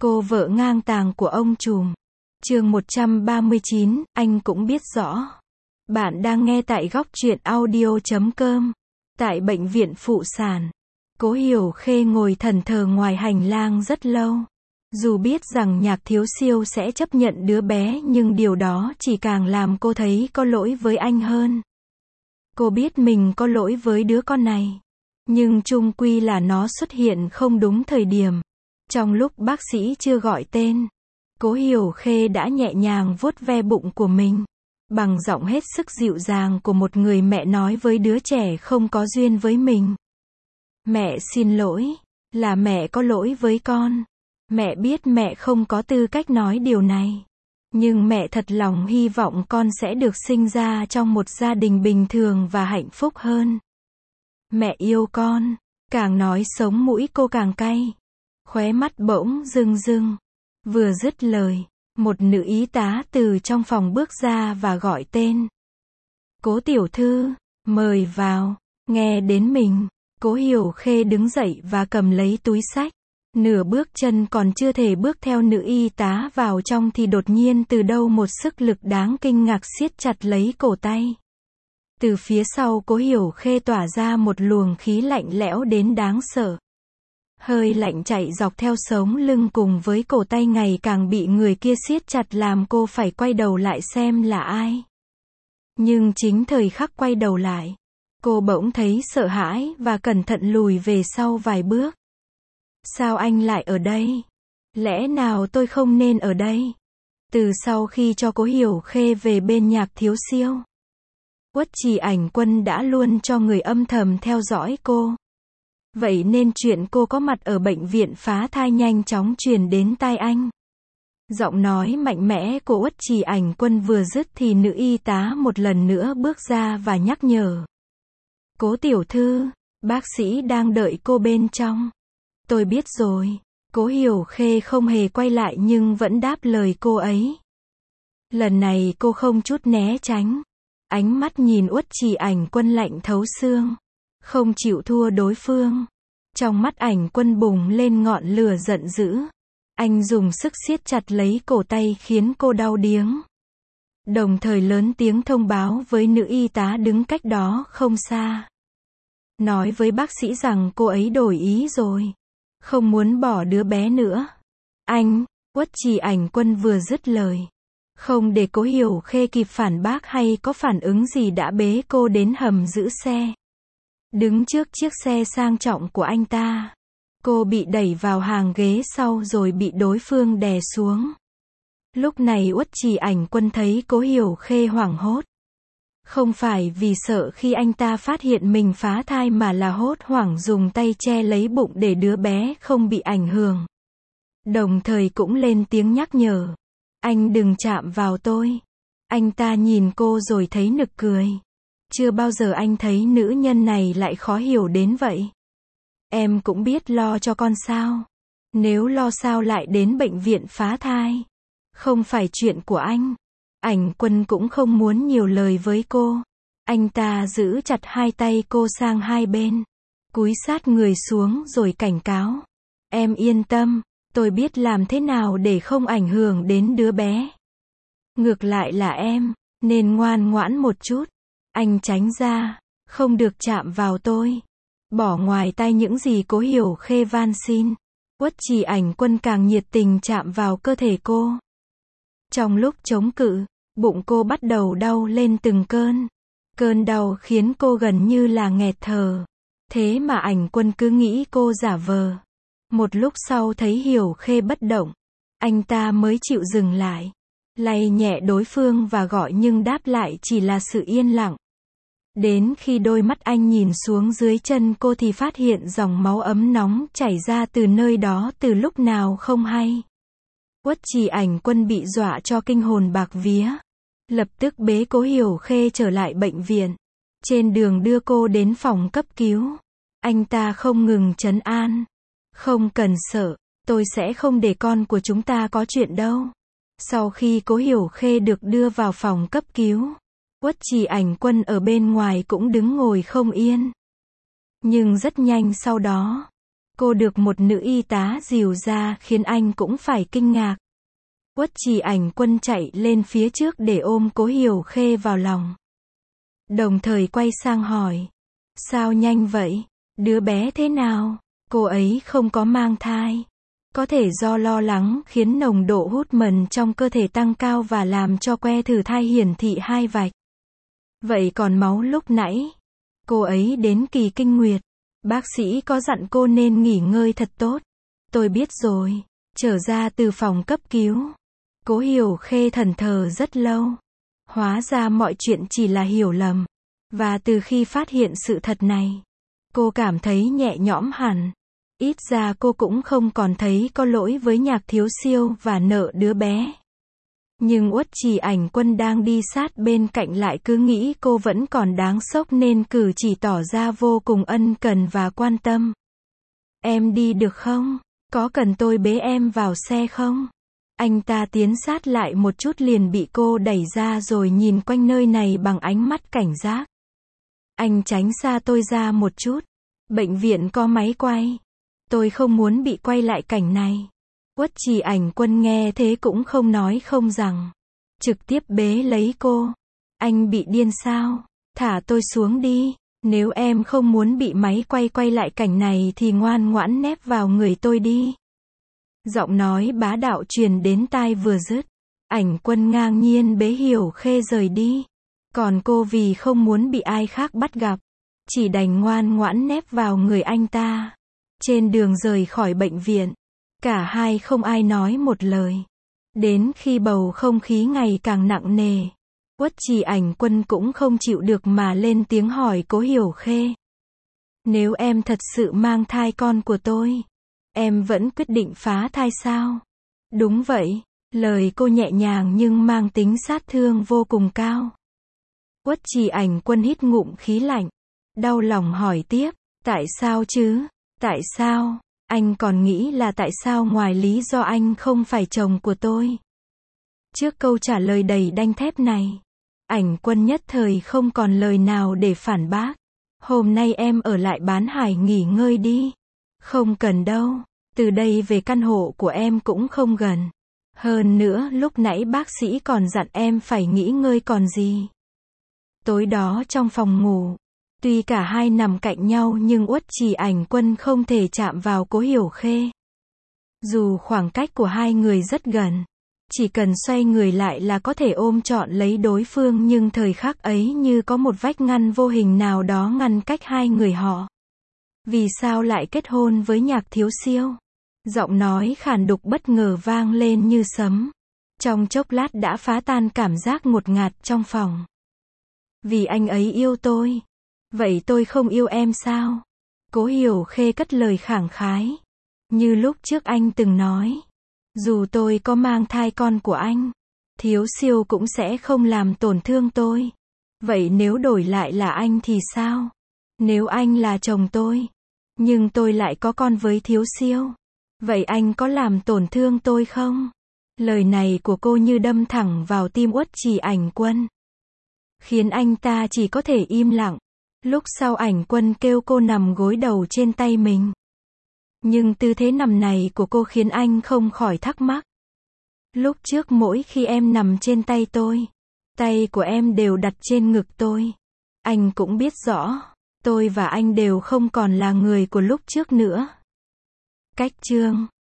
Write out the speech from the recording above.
Cô vợ ngang tàng của ông trùm. Chương 139, anh cũng biết rõ. Bạn đang nghe tại góc truyện audio.com. Tại bệnh viện phụ sản, Cố Hiểu Khê ngồi thẫn thờ ngoài hành lang rất lâu. Dù biết rằng Nhạc Thiếu Siêu sẽ chấp nhận đứa bé nhưng điều đó chỉ càng làm cô thấy có lỗi với anh hơn. Cô biết mình có lỗi với đứa con này. Nhưng chung quy là nó xuất hiện không đúng thời điểm. Trong lúc bác sĩ chưa gọi tên, Cố Hiểu Khê đã nhẹ nhàng vuốt ve bụng của mình. Bằng giọng hết sức dịu dàng của một người mẹ nói với đứa trẻ không có duyên với mình. Mẹ xin lỗi, là mẹ có lỗi với con. Mẹ biết mẹ không có tư cách nói điều này. Nhưng mẹ thật lòng hy vọng con sẽ được sinh ra trong một gia đình bình thường và hạnh phúc hơn. Mẹ yêu con. Càng nói sống mũi cô càng cay. Khóe mắt bỗng rưng rưng. Vừa dứt lời, một nữ y tá từ trong phòng bước ra và gọi tên. Cố tiểu thư, mời vào. Nghe đến mình, Cố Hiểu Khê đứng dậy và cầm lấy túi xách. Nửa bước chân còn chưa thể bước theo nữ y tá vào trong thì đột nhiên từ đâu một sức lực đáng kinh ngạc siết chặt lấy cổ tay. Từ phía sau Cố Hiểu Khê tỏa ra một luồng khí lạnh lẽo đến đáng sợ. Hơi lạnh chạy dọc theo sống lưng cùng với cổ tay ngày càng bị người kia siết chặt làm cô phải quay đầu lại xem là ai. Nhưng chính thời khắc quay đầu lại, cô bỗng thấy sợ hãi và cẩn thận lùi về sau vài bước. Sao anh lại ở đây? Lẽ nào tôi không nên ở đây? Từ sau khi cho Cố Hiểu Khê về bên Nhạc Thiếu Siêu, Uất Trì Ảnh Quân đã luôn cho người âm thầm theo dõi cô. Vậy nên chuyện cô có mặt ở bệnh viện phá thai nhanh chóng truyền đến tai anh. Giọng nói mạnh mẽ của Uất Trì Ảnh Quân vừa dứt thì nữ y tá một lần nữa bước ra và nhắc nhở. Cố tiểu thư, bác sĩ đang đợi cô bên trong. Tôi biết rồi. Cố Hiểu Khê không hề quay lại nhưng vẫn đáp lời cô ấy. Lần này cô không chút né tránh. Ánh mắt nhìn Uất Trì Ảnh Quân lạnh thấu xương. Không chịu thua đối phương. Trong mắt Ảnh Quân bùng lên ngọn lửa giận dữ. Anh dùng sức siết chặt lấy cổ tay khiến cô đau điếng. Đồng thời lớn tiếng thông báo với nữ y tá đứng cách đó không xa. Nói với bác sĩ rằng cô ấy đổi ý rồi. Không muốn bỏ đứa bé nữa. Anh, Uất Trì Ảnh Quân vừa dứt lời. Không để Cố Hiểu Khê kịp phản bác hay có phản ứng gì đã bế cô đến hầm giữ xe. Đứng trước chiếc xe sang trọng của anh ta. Cô bị đẩy vào hàng ghế sau rồi bị đối phương đè xuống. Lúc này Uất Trì Ảnh Quân thấy Cố Hiểu Khê hoảng hốt. Không phải vì sợ khi anh ta phát hiện mình phá thai mà là hốt hoảng dùng tay che lấy bụng để đứa bé không bị ảnh hưởng. Đồng thời cũng lên tiếng nhắc nhở. Anh đừng chạm vào tôi. Anh ta nhìn cô rồi thấy nực cười. Chưa bao giờ anh thấy nữ nhân này lại khó hiểu đến vậy. Em cũng biết lo cho con sao. Nếu lo sao lại đến bệnh viện phá thai. Không phải chuyện của anh. Ảnh Quân cũng không muốn nhiều lời với cô. Anh ta giữ chặt hai tay cô sang hai bên. Cúi sát người xuống rồi cảnh cáo. Em yên tâm, tôi biết làm thế nào để không ảnh hưởng đến đứa bé. Ngược lại là em, nên ngoan ngoãn một chút. Anh tránh ra, không được chạm vào tôi. Bỏ ngoài tai những gì Cố Hiểu Khê van xin. Uất Trì Ảnh Quân càng nhiệt tình chạm vào cơ thể cô. Trong lúc chống cự, bụng cô bắt đầu đau lên từng cơn. Cơn đau khiến cô gần như là nghẹt thở. Thế mà Ảnh Quân cứ nghĩ cô giả vờ. Một lúc sau thấy Hiểu Khê bất động, anh ta mới chịu dừng lại. Lay nhẹ đối phương và gọi nhưng đáp lại chỉ là sự yên lặng. Đến khi đôi mắt anh nhìn xuống dưới chân cô thì phát hiện dòng máu ấm nóng chảy ra từ nơi đó từ lúc nào không hay. Uất Trì Ảnh Quân bị dọa cho kinh hồn bạc vía. Lập tức bế Cố Hiểu Khê trở lại bệnh viện. Trên đường đưa cô đến phòng cấp cứu. Anh ta không ngừng trấn an. Không cần sợ, tôi sẽ không để con của chúng ta có chuyện đâu. Sau khi Cố Hiểu Khê được đưa vào phòng cấp cứu, Uất Trì Ảnh Quân ở bên ngoài cũng đứng ngồi không yên. Nhưng rất nhanh sau đó, Cô được một nữ y tá dìu ra khiến anh cũng phải kinh ngạc. Uất Trì Ảnh Quân chạy lên phía trước để ôm Cố Hiểu Khê vào lòng. Đồng thời quay sang hỏi. Sao nhanh vậy? Đứa bé thế nào? Cô ấy không có mang thai. Có thể do lo lắng khiến nồng độ hormone trong cơ thể tăng cao và làm cho que thử thai hiển thị 2 vạch. Vậy còn máu lúc nãy? Cô ấy đến kỳ kinh nguyệt. Bác sĩ có dặn cô nên nghỉ ngơi thật tốt. Tôi biết rồi. Trở ra từ phòng cấp cứu. Cố Hiểu Khê thẫn thờ rất lâu. Hóa ra mọi chuyện chỉ là hiểu lầm. Và từ khi phát hiện sự thật này, cô cảm thấy nhẹ nhõm hẳn. Ít ra cô cũng không còn thấy có lỗi với Nhạc Thiếu Siêu và nợ đứa bé. Nhưng Uất Trì Ảnh Quân đang đi sát bên cạnh lại cứ nghĩ cô vẫn còn đáng sốc nên cử chỉ tỏ ra vô cùng ân cần và quan tâm. Em đi được không? Có cần tôi bế em vào xe không? Anh ta tiến sát lại một chút liền bị cô đẩy ra rồi nhìn quanh nơi này bằng ánh mắt cảnh giác. Anh tránh xa tôi ra một chút. Bệnh viện có máy quay. Tôi không muốn bị quay lại cảnh này. Uất Trì Ảnh Quân nghe thế cũng không nói không rằng. Trực tiếp bế lấy cô. Anh bị điên sao? Thả tôi xuống đi. Nếu em không muốn bị máy quay lại cảnh này thì ngoan ngoãn nép vào người tôi đi. Giọng nói bá đạo truyền đến tai vừa dứt. Ảnh Quân ngang nhiên bế Hiểu Khê rời đi. Còn cô vì không muốn bị ai khác bắt gặp, chỉ đành ngoan ngoãn nép vào người anh ta. Trên đường rời khỏi bệnh viện, cả hai không ai nói một lời. Đến khi bầu không khí ngày càng nặng nề, Uất Trì Ảnh Quân cũng không chịu được mà lên tiếng hỏi Cố Hiểu Khê. Nếu em thật sự mang thai con của tôi, em vẫn quyết định phá thai sao? Đúng vậy, lời cô nhẹ nhàng nhưng mang tính sát thương vô cùng cao. Uất Trì Ảnh Quân hít ngụm khí lạnh, đau lòng hỏi tiếp, tại sao chứ? Tại sao? Anh còn nghĩ là tại sao ngoài lý do anh không phải chồng của tôi? Trước câu trả lời đầy đanh thép này, Ảnh Quân nhất thời không còn lời nào để phản bác. Hôm nay em ở lại Bán Hải nghỉ ngơi đi. Không cần đâu, từ đây về căn hộ của em cũng không gần. Hơn nữa lúc nãy bác sĩ còn dặn em phải nghỉ ngơi còn gì. Tối đó trong phòng ngủ, tuy cả hai nằm cạnh nhau nhưng Uất Trì Ảnh Quân không thể chạm vào Cố Hiểu Khê. Dù khoảng cách của hai người rất gần, chỉ cần xoay người lại là có thể ôm trọn lấy đối phương nhưng thời khắc ấy như có một vách ngăn vô hình nào đó ngăn cách hai người họ. Vì sao lại kết hôn với Nhạc Thiếu Siêu? Giọng nói khàn đục bất ngờ vang lên như sấm. Trong chốc lát đã phá tan cảm giác ngột ngạt trong phòng. Vì anh ấy yêu tôi. Vậy tôi không yêu em sao? Cố Hiểu Khê cất lời khẳng khái. Như lúc trước anh từng nói. Dù tôi có mang thai con của anh, Thiếu Siêu cũng sẽ không làm tổn thương tôi. Vậy nếu đổi lại là anh thì sao? Nếu anh là chồng tôi, nhưng tôi lại có con với Thiếu Siêu, vậy anh có làm tổn thương tôi không? Lời này của cô như đâm thẳng vào tim Uất Trì Ảnh Quân, khiến anh ta chỉ có thể im lặng. Lúc sau Ảnh Quân kêu cô nằm gối đầu trên tay mình. Nhưng tư thế nằm này của cô khiến anh không khỏi thắc mắc. Lúc trước mỗi khi em nằm trên tay tôi, tay của em đều đặt trên ngực tôi. Anh cũng biết rõ, tôi và anh đều không còn là người của lúc trước nữa. Cách chương